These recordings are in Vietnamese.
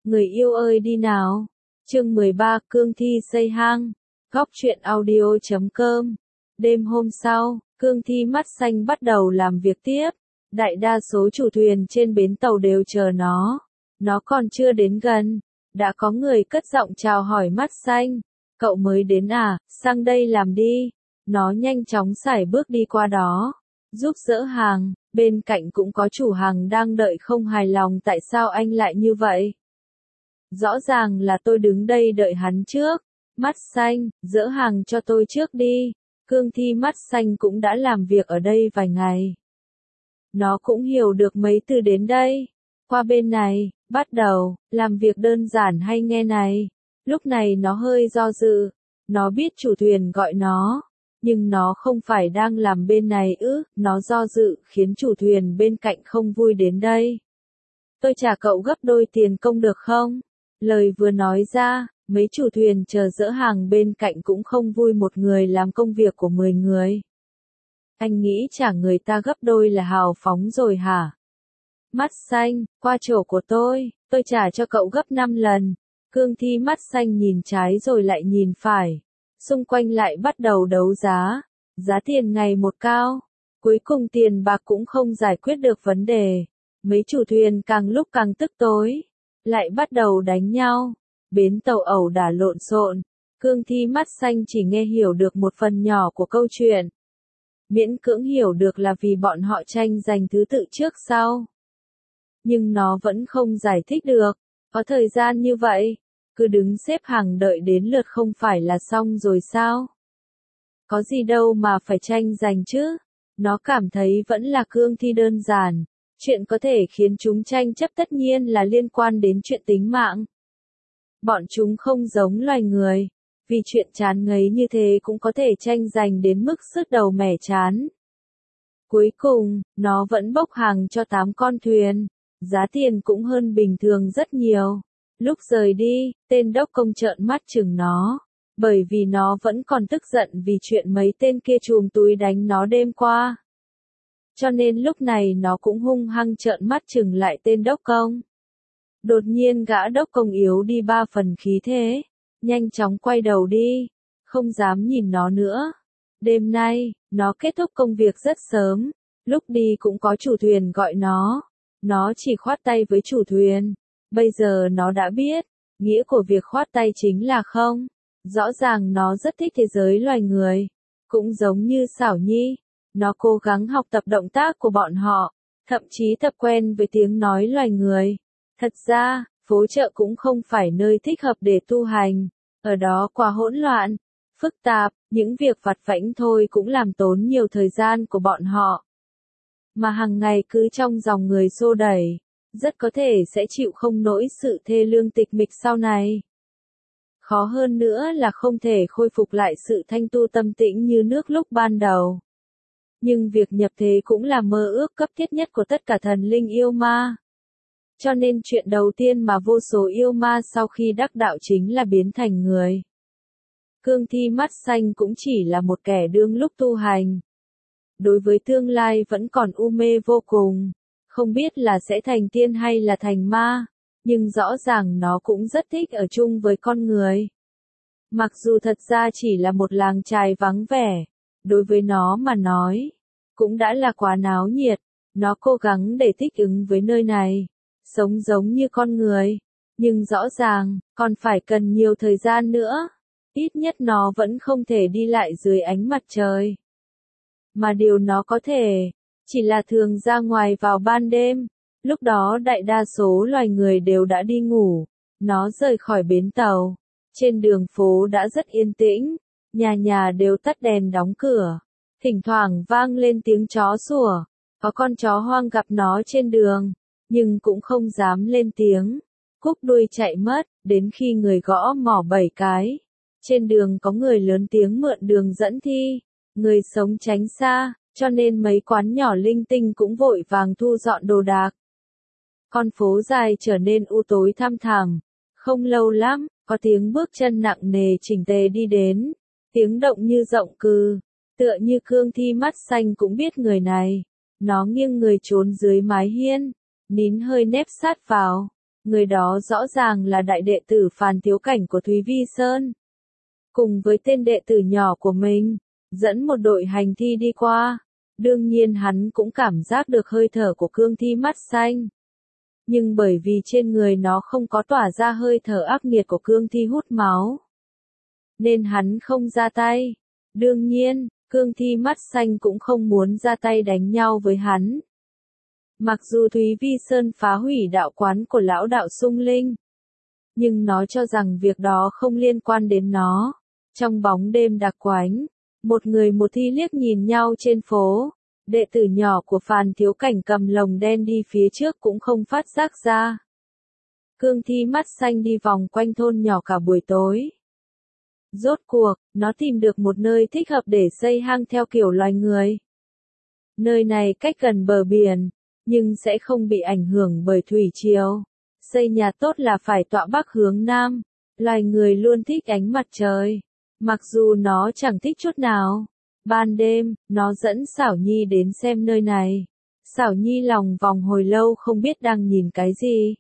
Người yêu ơi đi nào. Chương 13 Cương Thi xây hang. Góc truyện audio.com. Đêm hôm sau, Cương Thi mắt xanh bắt đầu làm việc tiếp. Đại đa số chủ thuyền trên bến tàu đều chờ nó. Nó còn chưa đến gần, đã có người cất giọng chào hỏi mắt xanh. Cậu mới đến à, sang đây làm đi. Nó nhanh chóng sải bước đi qua đó, giúp dỡ hàng. Bên cạnh cũng có chủ hàng đang đợi không hài lòng tại sao anh lại như vậy. Rõ ràng là tôi đứng đây đợi hắn trước. Mắt xanh, dỡ hàng cho tôi trước đi. Cương Thi mắt xanh cũng đã làm việc ở đây vài ngày. Nó cũng hiểu được mấy từ đến đây. Qua bên này, bắt đầu, làm việc đơn giản hay nghe này. Lúc này nó hơi do dự. Nó biết chủ thuyền gọi nó. Nhưng nó không phải đang làm bên này ư, nó do dự khiến chủ thuyền bên cạnh không vui đến đây. Tôi trả cậu gấp đôi tiền công được không? Lời vừa nói ra, mấy chủ thuyền chờ dỡ hàng bên cạnh cũng không vui, một người làm công việc của 10 người. Anh nghĩ trả người ta gấp đôi là hào phóng rồi hả? Mắt xanh, qua chỗ của tôi trả cho cậu gấp 5 lần. Cương Thi mắt xanh nhìn trái rồi lại nhìn phải. Xung quanh lại bắt đầu đấu giá. Giá tiền ngày một cao. Cuối cùng tiền bạc cũng không giải quyết được vấn đề. Mấy chủ thuyền càng lúc càng tức tối. Lại bắt đầu đánh nhau. Bến tàu ẩu đả lộn xộn. Cương Thi mắt xanh chỉ nghe hiểu được một phần nhỏ của câu chuyện. Miễn cưỡng hiểu được là vì bọn họ tranh giành thứ tự trước sau. Nhưng nó vẫn không giải thích được. Có thời gian như vậy, cứ đứng xếp hàng đợi đến lượt không phải là xong rồi sao? Có gì đâu mà phải tranh giành chứ? Nó cảm thấy vẫn là Cương Thi đơn giản. Chuyện có thể khiến chúng tranh chấp tất nhiên là liên quan đến chuyện tính mạng. Bọn chúng không giống loài người. Vì chuyện chán ngấy như thế cũng có thể tranh giành đến mức sứt đầu mẻ chán. Cuối cùng, nó vẫn bốc hàng cho 8 con thuyền. Giá tiền cũng hơn bình thường rất nhiều. Lúc rời đi, tên đốc công trợn mắt chừng nó. Bởi vì nó vẫn còn tức giận vì chuyện mấy tên kia chùm túi đánh nó đêm qua. Cho nên lúc này nó cũng hung hăng trợn mắt chừng lại tên đốc công. Đột nhiên gã đốc công yếu đi 3 phần khí thế. Nhanh chóng quay đầu đi. Không dám nhìn nó nữa. Đêm nay, nó kết thúc công việc rất sớm. Lúc đi cũng có chủ thuyền gọi nó. Nó chỉ khoát tay với chủ thuyền. Bây giờ nó đã biết. Nghĩa của việc khoát tay chính là không. Rõ ràng nó rất thích thế giới loài người. Cũng giống như Xảo Nhi. Nó cố gắng học tập động tác của bọn họ. Thậm chí tập quen với tiếng nói loài người. Thật ra, phố chợ cũng không phải nơi thích hợp để tu hành. Ở đó quá hỗn loạn, phức tạp, những việc vặt vãnh thôi cũng làm tốn nhiều thời gian của bọn họ. Mà hàng ngày cứ trong dòng người xô đẩy, rất có thể sẽ chịu không nổi sự thê lương tịch mịch sau này. Khó hơn nữa là không thể khôi phục lại sự thanh tu tâm tĩnh như nước lúc ban đầu. Nhưng việc nhập thế cũng là mơ ước cấp thiết nhất của tất cả thần linh yêu ma. Cho nên chuyện đầu tiên mà vô số yêu ma sau khi đắc đạo chính là biến thành người. Cương Thi mắt xanh cũng chỉ là một kẻ đương lúc tu hành. Đối với tương lai vẫn còn u mê vô cùng. Không biết là sẽ thành tiên hay là thành ma. Nhưng rõ ràng nó cũng rất thích ở chung với con người. Mặc dù thật ra chỉ là một làng chài vắng vẻ. Đối với nó mà nói, cũng đã là quá náo nhiệt. Nó cố gắng để thích ứng với nơi này. Sống giống như con người. Nhưng rõ ràng, còn phải cần nhiều thời gian nữa. Ít nhất nó vẫn không thể đi lại dưới ánh mặt trời. Mà điều nó có thể, chỉ là thường ra ngoài vào ban đêm. Lúc đó đại đa số loài người đều đã đi ngủ. Nó rời khỏi bến tàu. Trên đường phố đã rất yên tĩnh. Nhà nhà đều tắt đèn đóng cửa. Thỉnh thoảng vang lên tiếng chó sủa. Có con chó hoang gặp nó trên đường. Nhưng cũng không dám lên tiếng. Cúp đuôi chạy mất, đến khi người gõ mỏ 7 cái. Trên đường có người lớn tiếng mượn đường dẫn thi. Người sống tránh xa, cho nên mấy quán nhỏ linh tinh cũng vội vàng thu dọn đồ đạc. Con phố dài trở nên u tối thăm thẳm. Không lâu lắm, có tiếng bước chân nặng nề chỉnh tề đi đến. Tiếng động như rộng cừ. Tựa như Cương Thi mắt xanh cũng biết người này. Nó nghiêng người trốn dưới mái hiên. Nín hơi nép sát vào. Người đó rõ ràng là đại đệ tử Phàn Thiếu Cảnh của Thúy Vi Sơn. Cùng với tên đệ tử nhỏ của mình, dẫn một đội hành thi đi qua. Đương nhiên hắn cũng cảm giác được hơi thở của cương thi mắt xanh. Nhưng bởi vì trên người nó không có tỏa ra hơi thở ác nghiệt của cương thi hút máu, nên hắn không ra tay. Đương nhiên, cương thi mắt xanh cũng không muốn ra tay đánh nhau với hắn. Mặc dù Thúy Vi Sơn phá hủy đạo quán của lão đạo Sung Linh, nhưng nó cho rằng việc đó không liên quan đến nó. Trong bóng đêm đặc quánh, một người một thi liếc nhìn nhau trên phố. Đệ tử nhỏ của Phàn Thiếu Cảnh cầm lồng đen đi phía trước cũng không phát giác ra. Cương thi mắt xanh đi vòng quanh thôn nhỏ cả buổi tối. Rốt cuộc, nó tìm được một nơi thích hợp để xây hang theo kiểu loài người. Nơi này cách gần bờ biển, nhưng sẽ không bị ảnh hưởng bởi thủy triều. Xây nhà tốt là phải tọa bắc hướng nam. Loài người luôn thích ánh mặt trời, mặc dù nó chẳng thích chút nào. Ban đêm, nó dẫn Xảo Nhi đến xem nơi này. Xảo Nhi lòng vòng hồi lâu không biết đang nhìn cái gì.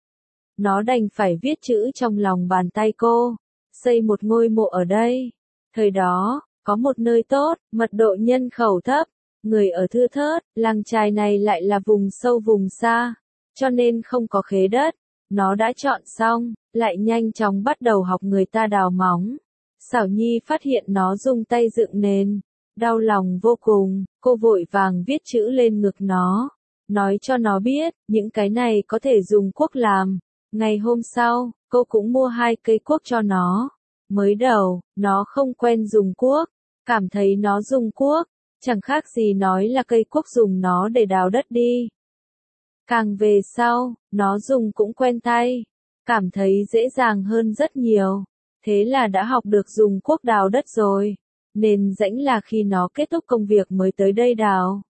Nó đành phải viết chữ trong lòng bàn tay cô. Xây một ngôi mộ ở đây. Thời đó, có một nơi tốt, mật độ nhân khẩu thấp, người ở thưa thớt, làng chài này lại là vùng sâu vùng xa, cho nên không có khế đất. Nó đã chọn xong, lại nhanh chóng bắt đầu học người ta đào móng. Xảo Nhi phát hiện nó dùng tay dựng nền. Đau lòng vô cùng, cô vội vàng viết chữ lên ngực nó. Nói cho nó biết, những cái này có thể dùng cuốc làm. Ngày hôm sau, cô cũng mua 2 cây cuốc cho nó. Mới đầu, nó không quen dùng cuốc, cảm thấy nó dùng cuốc, chẳng khác gì nói là cây cuốc dùng nó để đào đất đi. Càng về sau, nó dùng cũng quen tay, cảm thấy dễ dàng hơn rất nhiều. Thế là đã học được dùng cuốc đào đất rồi. Nên rãnh là khi nó kết thúc công việc mới tới đây đào.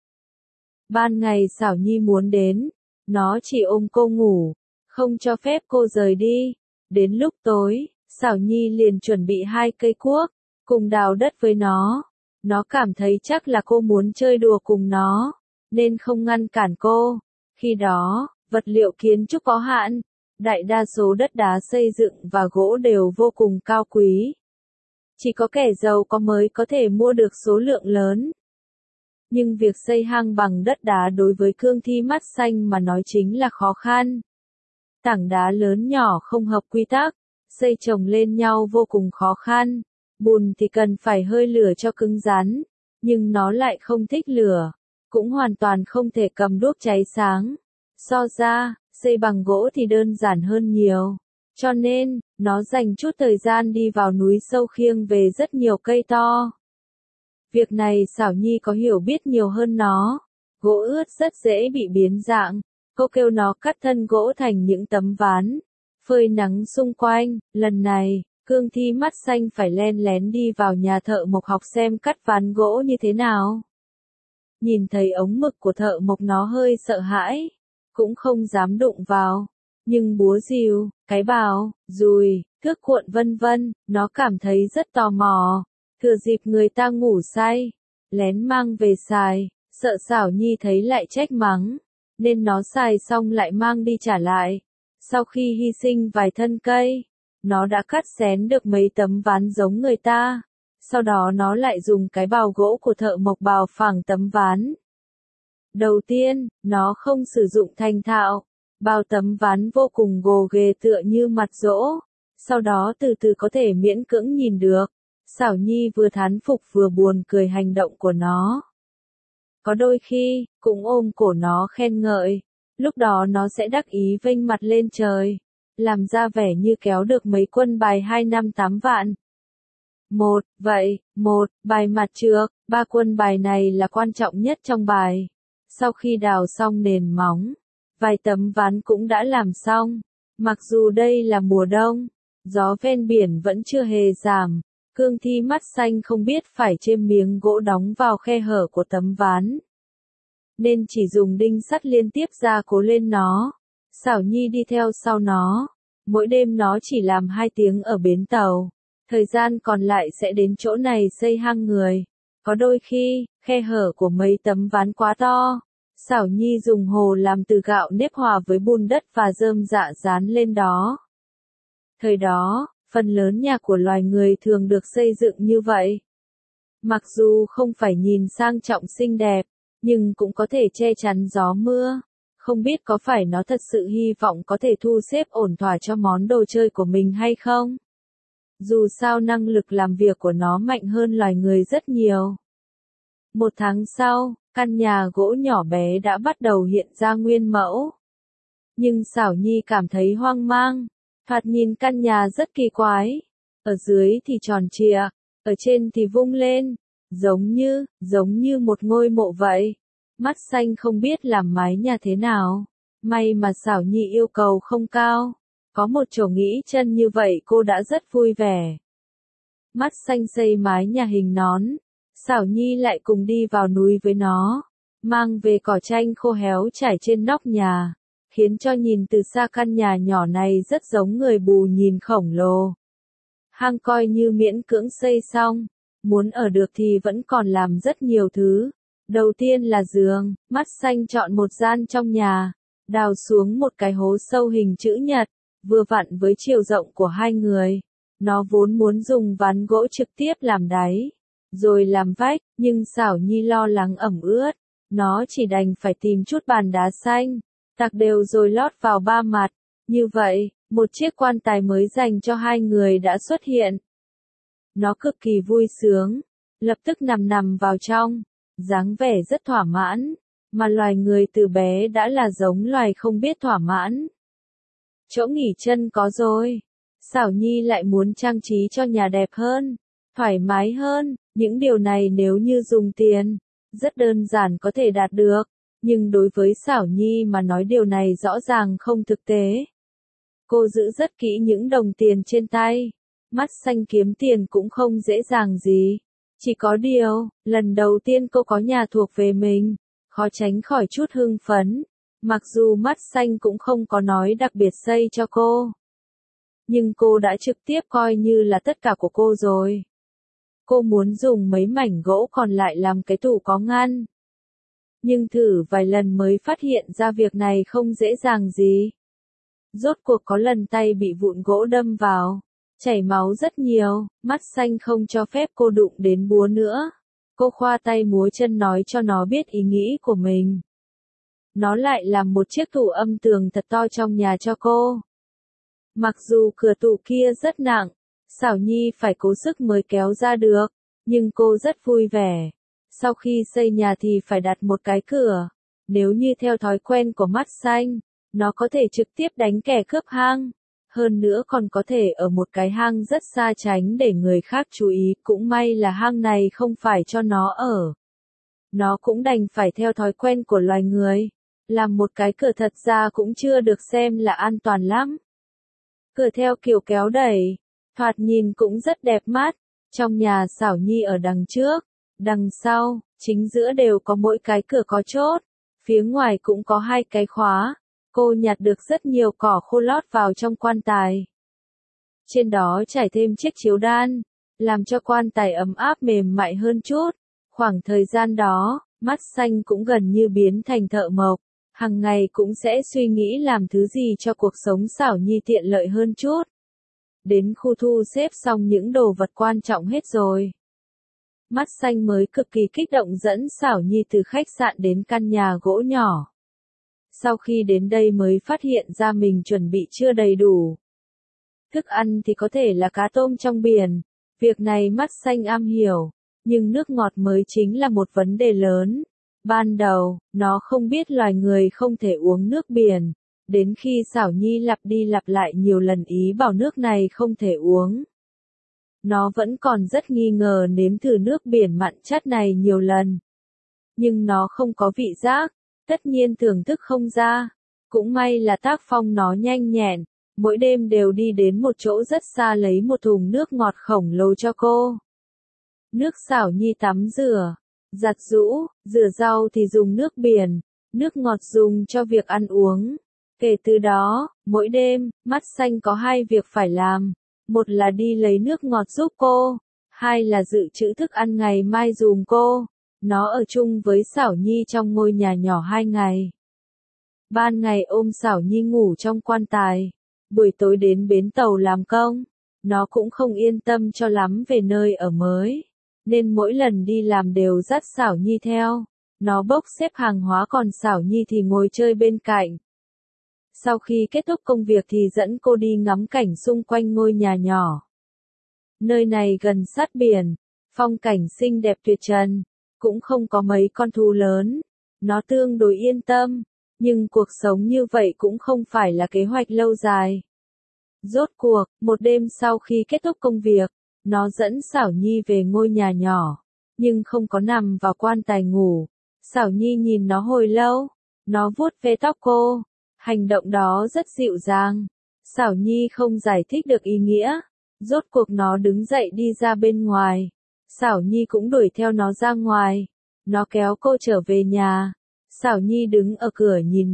Ban ngày Xảo Nhi muốn đến, nó chỉ ôm cô ngủ, không cho phép cô rời đi. Đến lúc tối, Xảo Nhi liền chuẩn bị 2 cây cuốc, cùng đào đất với nó. Nó cảm thấy chắc là cô muốn chơi đùa cùng nó, nên không ngăn cản cô. Khi đó, vật liệu kiến trúc có hạn, đại đa số đất đá xây dựng và gỗ đều vô cùng cao quý. Chỉ có kẻ giàu có mới có thể mua được số lượng lớn. Nhưng việc xây hang bằng đất đá đối với cương thi mắt xanh mà nói chính là khó khăn. Tảng đá lớn nhỏ không hợp quy tắc, xây chồng lên nhau vô cùng khó khăn. Bùn thì cần phải hơi lửa cho cứng rắn, nhưng nó lại không thích lửa, cũng hoàn toàn không thể cầm đuốc cháy sáng. So ra, xây bằng gỗ thì đơn giản hơn nhiều. Cho nên, nó dành chút thời gian đi vào núi sâu khiêng về rất nhiều cây to. Việc này Xảo Nhi có hiểu biết nhiều hơn nó. Gỗ ướt rất dễ bị biến dạng. Cô kêu nó cắt thân gỗ thành những tấm ván, phơi nắng xung quanh. Lần này, cương thi mắt xanh phải len lén đi vào nhà thợ mộc học xem cắt ván gỗ như thế nào. Nhìn thấy ống mực của thợ mộc nó hơi sợ hãi, cũng không dám đụng vào. Nhưng búa rìu, cái bào, dùi, thước cuộn vân vân, nó cảm thấy rất tò mò. Thừa dịp người ta ngủ say, lén mang về xài, sợ Xảo Nhi thấy lại trách mắng, nên nó xài xong lại mang đi trả lại. Sau khi hy sinh vài thân cây, nó đã cắt xén được mấy tấm ván giống người ta. Sau đó nó lại dùng cái bào gỗ của thợ mộc bào phẳng tấm ván. Đầu tiên, nó không sử dụng thành thạo. Bao tấm ván vô cùng gồ ghề tựa như mặt dỗ. Sau đó từ từ có thể miễn cưỡng nhìn được. Xảo Nhi vừa thán phục vừa buồn cười hành động của nó. Có đôi khi, cũng ôm cổ nó khen ngợi. Lúc đó nó sẽ đắc ý vênh mặt lên trời. Làm ra vẻ như kéo được mấy quân bài 258 vạn. Bài mặt trược, 3 quân bài này là quan trọng nhất trong bài. Sau khi đào xong nền móng, vài tấm ván cũng đã làm xong. Mặc dù đây là mùa đông, gió ven biển vẫn chưa hề giảm. Cương thi mắt xanh không biết phải chêm miếng gỗ đóng vào khe hở của tấm ván, nên chỉ dùng đinh sắt liên tiếp gia cố lên nó. Xảo Nhi đi theo sau nó. Mỗi đêm nó chỉ làm 2 tiếng ở bến tàu. Thời gian còn lại sẽ đến chỗ này xây hang người. Có đôi khi, khe hở của mấy tấm ván quá to. Xảo Nhi dùng hồ làm từ gạo nếp hòa với bùn đất và rơm rạ dán lên đó. Thời đó, phần lớn nhà của loài người thường được xây dựng như vậy. Mặc dù không phải nhìn sang trọng xinh đẹp, nhưng cũng có thể che chắn gió mưa. Không biết có phải nó thật sự hy vọng có thể thu xếp ổn thỏa cho món đồ chơi của mình hay không? Dù sao năng lực làm việc của nó mạnh hơn loài người rất nhiều. 1 tháng sau, căn nhà gỗ nhỏ bé đã bắt đầu hiện ra nguyên mẫu. Nhưng Xảo Nhi cảm thấy hoang mang. Thoạt nhìn căn nhà rất kỳ quái. Ở dưới thì tròn trịa, ở trên thì vung lên, giống như một ngôi mộ vậy. Mắt xanh không biết làm mái nhà thế nào. May mà Xảo Nhi yêu cầu không cao. Có một chỗ nghỉ chân như vậy cô đã rất vui vẻ. Mắt xanh xây mái nhà hình nón. Xảo Nhi lại cùng đi vào núi với nó. Mang về cỏ chanh khô héo trải trên nóc nhà. Khiến cho nhìn từ xa căn nhà nhỏ này rất giống người mù nhìn khổng lồ. Hang coi như miễn cưỡng xây xong. Muốn ở được thì vẫn còn làm rất nhiều thứ. Đầu tiên là giường, mắt xanh chọn một gian trong nhà. Đào xuống một cái hố sâu hình chữ nhật, vừa vặn với chiều rộng của hai người. Nó vốn muốn dùng ván gỗ trực tiếp làm đáy, rồi làm vách, nhưng Xảo Nhi lo lắng ẩm ướt. Nó chỉ đành phải tìm chút bàn đá xanh, tạc đều rồi lót vào 3 mặt. Như vậy, một chiếc quan tài mới dành cho hai người đã xuất hiện. Nó cực kỳ vui sướng, lập tức nằm vào trong, dáng vẻ rất thỏa mãn, mà loài người từ bé đã là giống loài không biết thỏa mãn. Chỗ nghỉ chân có rồi, Xảo Nhi lại muốn trang trí cho nhà đẹp hơn, thoải mái hơn, những điều này nếu như dùng tiền, rất đơn giản có thể đạt được, nhưng đối với Xảo Nhi mà nói điều này rõ ràng không thực tế. Cô giữ rất kỹ những đồng tiền trên tay, mắt xanh kiếm tiền cũng không dễ dàng gì. Chỉ có điều, lần đầu tiên cô có nhà thuộc về mình, khó tránh khỏi chút hưng phấn, mặc dù mắt xanh cũng không có nói đặc biệt xây cho cô. Nhưng cô đã trực tiếp coi như là tất cả của cô rồi. Cô muốn dùng mấy mảnh gỗ còn lại làm cái tủ có ngăn. Nhưng thử vài lần mới phát hiện ra việc này không dễ dàng gì. Rốt cuộc có lần tay bị vụn gỗ đâm vào, chảy máu rất nhiều, mắt xanh không cho phép cô đụng đến búa nữa. Cô khoa tay múa chân nói cho nó biết ý nghĩ của mình. Nó lại làm một chiếc tủ âm tường thật to trong nhà cho cô. Mặc dù cửa tủ kia rất nặng, Xảo Nhi phải cố sức mới kéo ra được, nhưng cô rất vui vẻ. Sau khi xây nhà thì phải đặt một cái cửa. Nếu như theo thói quen của mắt xanh, nó có thể trực tiếp đánh kẻ cướp hang. Hơn nữa còn có thể ở một cái hang rất xa tránh để người khác chú ý, cũng may là hang này không phải cho nó ở. Nó cũng đành phải theo thói quen của loài người. Làm một cái cửa thật ra cũng chưa được xem là an toàn lắm. Cửa theo kiểu kéo đẩy, thoạt nhìn cũng rất đẹp mắt. Trong nhà Xảo Nhi ở đằng trước, đằng sau, chính giữa đều có mỗi cái cửa có chốt. Phía ngoài cũng có 2 cái khóa. Cô nhặt được rất nhiều cỏ khô lót vào trong quan tài. Trên đó trải thêm chiếc chiếu đan, làm cho quan tài ấm áp mềm mại hơn chút. Khoảng thời gian đó, mắt xanh cũng gần như biến thành thợ mộc. Hằng ngày cũng sẽ suy nghĩ làm thứ gì cho cuộc sống Xảo Nhi tiện lợi hơn chút. Đến khu thu xếp xong những đồ vật quan trọng hết rồi. Mắt xanh mới cực kỳ kích động dẫn Xảo Nhi từ khách sạn đến căn nhà gỗ nhỏ. Sau khi đến đây mới phát hiện ra mình chuẩn bị chưa đầy đủ. Thức ăn thì có thể là cá tôm trong biển, việc này mắt xanh am hiểu, nhưng nước ngọt mới chính là một vấn đề lớn. Ban đầu, nó không biết loài người không thể uống nước biển, đến khi Xảo Nhi lặp đi lặp lại nhiều lần ý bảo nước này không thể uống. Nó vẫn còn rất nghi ngờ nếm thử nước biển mặn chát này nhiều lần. Nhưng nó không có vị giác, tất nhiên thưởng thức không ra. Cũng may là tác phong nó nhanh nhẹn, mỗi đêm đều đi đến một chỗ rất xa lấy một thùng nước ngọt khổng lồ cho cô. Nước Xảo Nhi tắm rửa, giặt giũ, rửa rau thì dùng nước biển, nước ngọt dùng cho việc ăn uống. Kể từ đó, mỗi đêm, mắt xanh có 2 việc phải làm. Một là đi lấy nước ngọt giúp cô, 2 là dự trữ thức ăn ngày mai dùm cô. Nó ở chung với Xảo Nhi trong ngôi nhà nhỏ 2 ngày. Ban ngày ôm Xảo Nhi ngủ trong quan tài, buổi tối đến bến tàu làm công. Nó cũng không yên tâm cho lắm về nơi ở mới, nên mỗi lần đi làm đều dắt Xảo Nhi theo. Nó bốc xếp hàng hóa còn Xảo Nhi thì ngồi chơi bên cạnh. Sau khi kết thúc công việc thì dẫn cô đi ngắm cảnh xung quanh ngôi nhà nhỏ. Nơi này gần sát biển, phong cảnh xinh đẹp tuyệt trần, cũng không có mấy con thú lớn. Nó tương đối yên tâm, nhưng cuộc sống như vậy cũng không phải là kế hoạch lâu dài. Rốt cuộc, một đêm sau khi kết thúc công việc, nó dẫn Xảo Nhi về ngôi nhà nhỏ, nhưng không có nằm vào quan tài ngủ. Xảo Nhi nhìn nó hồi lâu, nó vuốt ve tóc cô, hành động đó rất dịu dàng. Xảo Nhi không giải thích được ý nghĩa, rốt cuộc nó đứng dậy đi ra bên ngoài. Xảo Nhi cũng đuổi theo nó ra ngoài, nó kéo cô trở về nhà. Xảo Nhi đứng ở cửa nhìn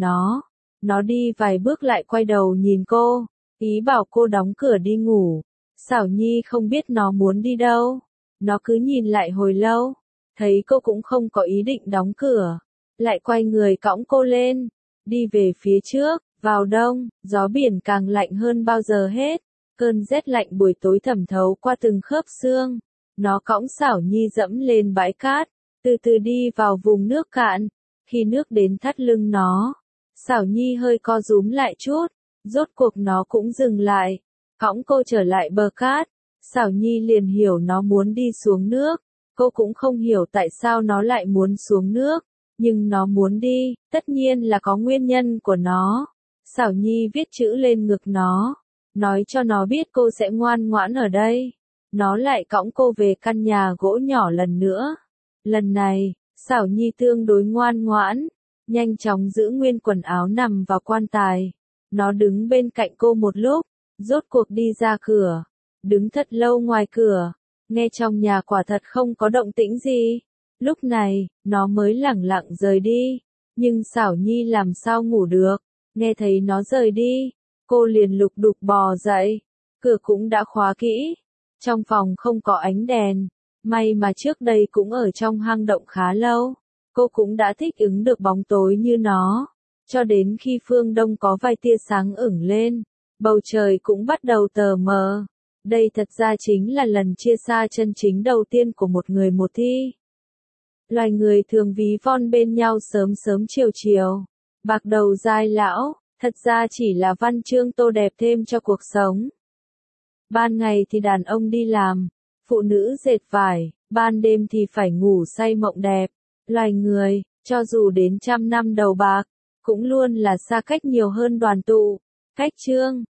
nó đi vài bước lại quay đầu nhìn cô, ý bảo cô đóng cửa đi ngủ. Xảo Nhi không biết nó muốn đi đâu, nó cứ nhìn lại hồi lâu, thấy cô cũng không có ý định đóng cửa, lại quay người cõng cô lên, đi về phía trước. Vào đông, gió biển càng lạnh hơn bao giờ hết, cơn rét lạnh buổi tối thẩm thấu qua từng khớp xương. Nó cõng Xảo Nhi dẫm lên bãi cát, từ từ đi vào vùng nước cạn. Khi nước đến thắt lưng nó, Xảo Nhi hơi co rúm lại chút, rốt cuộc nó cũng dừng lại, cõng cô trở lại bờ cát. Xảo Nhi liền hiểu nó muốn đi xuống nước, cô cũng không hiểu tại sao nó lại muốn xuống nước, nhưng nó muốn đi, tất nhiên là có nguyên nhân của nó. Xảo Nhi viết chữ lên ngực nó, nói cho nó biết cô sẽ ngoan ngoãn ở đây. Nó lại cõng cô về căn nhà gỗ nhỏ lần nữa. Lần này, Xảo Nhi tương đối ngoan ngoãn, nhanh chóng giữ nguyên quần áo nằm vào quan tài. Nó đứng bên cạnh cô một lúc, rốt cuộc đi ra cửa, đứng thật lâu ngoài cửa, nghe trong nhà quả thật không có động tĩnh gì. Lúc này, nó mới lẳng lặng rời đi, nhưng Xảo Nhi làm sao ngủ được, nghe thấy nó rời đi, cô liền lục đục bò dậy, cửa cũng đã khóa kỹ, trong phòng không có ánh đèn, may mà trước đây cũng ở trong hang động khá lâu, cô cũng đã thích ứng được bóng tối như nó, cho đến khi phương đông có vài tia sáng ửng lên, bầu trời cũng bắt đầu tờ mờ. Đây thật ra chính là lần chia xa chân chính đầu tiên của một người một thi. Loài người thường ví von bên nhau sớm sớm chiều chiều, bạc đầu dai lão, thật ra chỉ là văn chương tô đẹp thêm cho cuộc sống. Ban ngày thì đàn ông đi làm, phụ nữ dệt vải, ban đêm thì phải ngủ say mộng đẹp. Loài người, cho dù đến 100 năm đầu bạc, cũng luôn là xa cách nhiều hơn đoàn tụ. Cách chương